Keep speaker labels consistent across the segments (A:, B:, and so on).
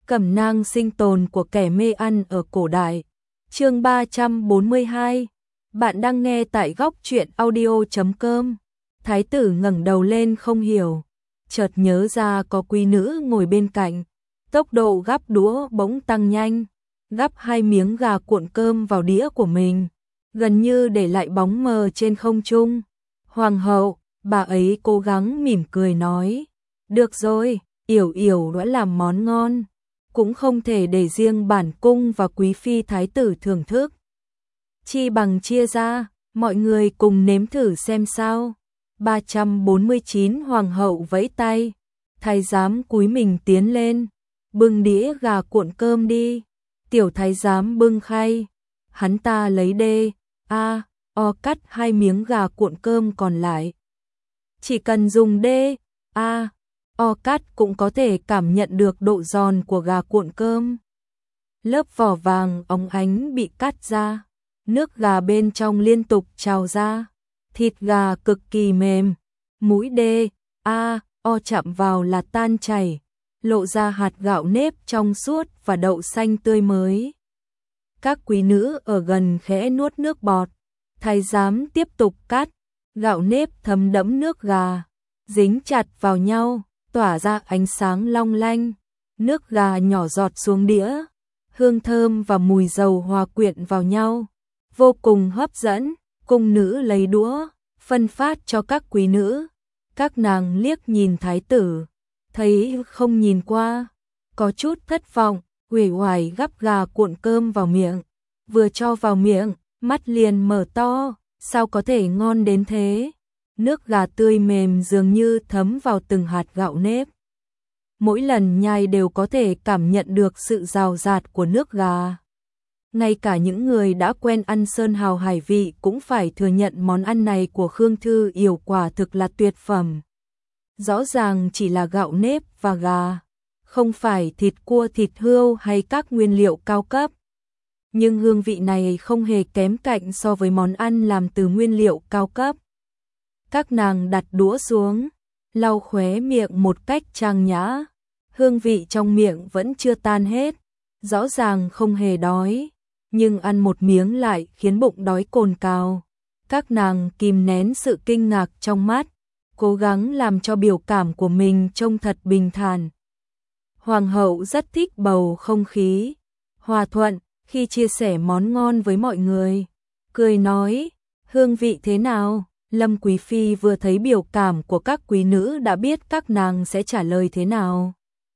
A: Cẩm nang sinh tồn của kẻ mê ăn ở cổ đại. Chương 342. Bạn đang nghe tại góc truyện audio.com. Thái tử ngẩng đầu lên không hiểu, chợt nhớ ra có quý nữ ngồi bên cạnh, tốc độ gắp đũa bỗng tăng nhanh, gắp 2 miếng gà cuộn cơm vào đĩa của mình, gần như để lại bóng mờ trên không trung. Hoàng hậu, bà ấy cố gắng mỉm cười nói, được rồi, Yểu Yểu đã làm món ngon, cũng không thể để riêng bản cung và quý phi thái tử thưởng thức. Chi bằng chia ra, mọi người cùng nếm thử xem sao. 349 Hoàng hậu vẫy tay, thái giám cúi mình tiến lên, bưng đĩa gà cuộn cơm đi. Tiểu thái giám bưng khay, hắn ta lấy o cắt 2 miếng gà cuộn cơm còn lại. Chỉ cần dùng o cắt cũng có thể cảm nhận được độ giòn của gà cuộn cơm. Lớp vỏ vàng óng ánh bị cắt ra, nước gà bên trong liên tục trào ra, thịt gà cực kỳ mềm, mũi o chạm vào là tan chảy, lộ ra hạt gạo nếp trong suốt và đậu xanh tươi mới. Các quý nữ ở gần khẽ nuốt nước bọt, thái giám tiếp tục cắt, gạo nếp thấm đẫm nước gà, dính chặt vào nhau, tỏa ra ánh sáng long lanh, nước gà nhỏ giọt xuống đĩa, hương thơm và mùi dầu hòa quyện vào nhau, vô cùng hấp dẫn. Cung nữ lấy đũa, phân phát cho các quý nữ, các nàng liếc nhìn thái tử, thấy không nhìn qua, có chút thất vọng, uể oải gắp gà cuộn cơm vào miệng, vừa cho vào miệng, mắt liền mở to, sao có thể ngon đến thế? Nước gà tươi mềm dường như thấm vào từng hạt gạo nếp. Mỗi lần nhai đều có thể cảm nhận được sự rào rạt của nước gà. Ngay cả những người đã quen ăn sơn hào hải vị cũng phải thừa nhận món ăn này của Khương Thư Yểu quả thực là tuyệt phẩm. Rõ ràng chỉ là gạo nếp và gà, không phải thịt cua, thịt hươu hay các nguyên liệu cao cấp. Nhưng hương vị này không hề kém cạnh so với món ăn làm từ nguyên liệu cao cấp. Các nàng đặt đũa xuống, lau khóe miệng một cách trang nhã. Hương vị trong miệng vẫn chưa tan hết, rõ ràng không hề đói, nhưng ăn một miếng lại khiến bụng đói cồn cào. Các nàng kìm nén sự kinh ngạc trong mắt, cố gắng làm cho biểu cảm của mình trông thật bình thản. Hoàng hậu rất thích bầu không khí hòa thuận khi chia sẻ món ngon với mọi người, cười nói, hương vị thế nào? Lâm quý phi vừa thấy biểu cảm của các quý nữ đã biết các nàng sẽ trả lời thế nào.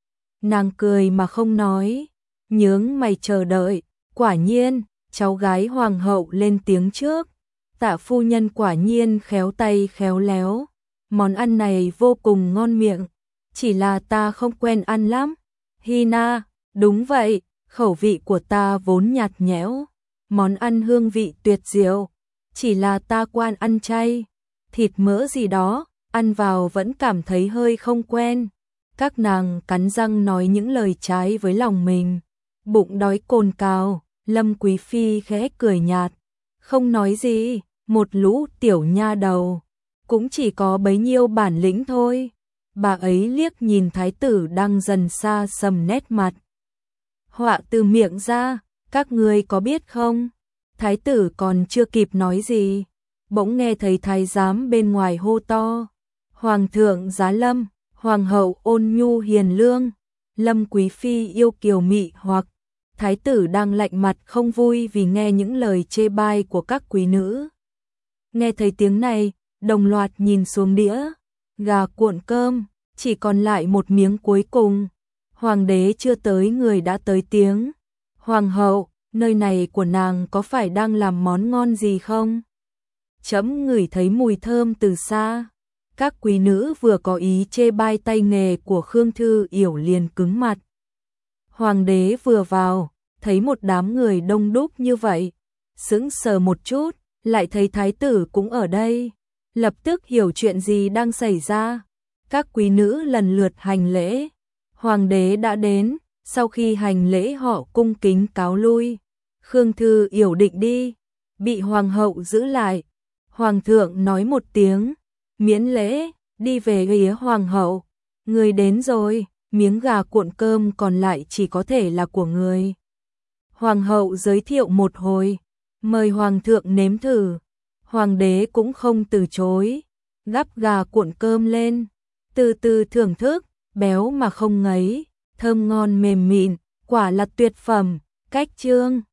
A: Nàng cười mà không nói, nhướng mày chờ đợi. Quả nhiên, cháu gái hoàng hậu lên tiếng trước, Tạ phu nhân quả nhiên khéo tay khéo léo, món ăn này vô cùng ngon miệng, chỉ là ta không quen ăn lắm. Hina, đúng vậy, khẩu vị của ta vốn nhạt nhẽo, món ăn hương vị tuyệt diệu, chỉ là ta quen ăn chay, thịt mỡ gì đó, ăn vào vẫn cảm thấy hơi không quen. Các nàng cắn răng nói những lời trái với lòng mình, bụng đói cồn cào. Lâm quý phi khẽ cười nhạt, không nói gì, một lũ tiểu nha đầu, cũng chỉ có bấy nhiêu bản lĩnh thôi. Bà ấy liếc nhìn thái tử đang dần xa sầm nét mặt. Họa từ miệng ra, các ngươi có biết không? Thái tử còn chưa kịp nói gì, bỗng nghe thấy thái giám bên ngoài hô to, Hoàng thượng giá lâm, hoàng hậu ôn nhu hiền lương, Lâm quý phi yêu kiều mị hoặc. Thái tử đang lạnh mặt không vui vì nghe những lời chê bai của các quý nữ. Nghe thấy tiếng này, đồng loạt nhìn xuống đĩa, gà cuộn cơm, chỉ còn lại một miếng cuối cùng. Hoàng đế chưa tới người đã tới tiếng. Hoàng hậu, nơi này của nàng có phải đang làm món ngon gì không? Trẫm ngửi thấy mùi thơm từ xa. Các quý nữ vừa có ý chê bai tay nghề của Khương Thư Yểu liền cứng mặt. Hoàng đế vừa vào, thấy một đám người đông đúc như vậy, sững sờ một chút, lại thấy thái tử cũng ở đây, lập tức hiểu chuyện gì đang xảy ra. Các quý nữ lần lượt hành lễ, hoàng đế đã đến, sau khi hành lễ họ cung kính cáo lui. Khương Thư Yểu định đi, bị hoàng hậu giữ lại. Hoàng thượng nói một tiếng, miễn lễ, đi về phía hoàng hậu. Người đến rồi, miếng gà cuộn cơm còn lại chỉ có thể là của người. Hoàng hậu giới thiệu một hồi, mời hoàng thượng nếm thử. Hoàng đế cũng không từ chối, gắp gà cuộn cơm lên, từ từ thưởng thức, béo mà không ngấy, thơm ngon mềm mịn, quả là tuyệt phẩm. Cách chương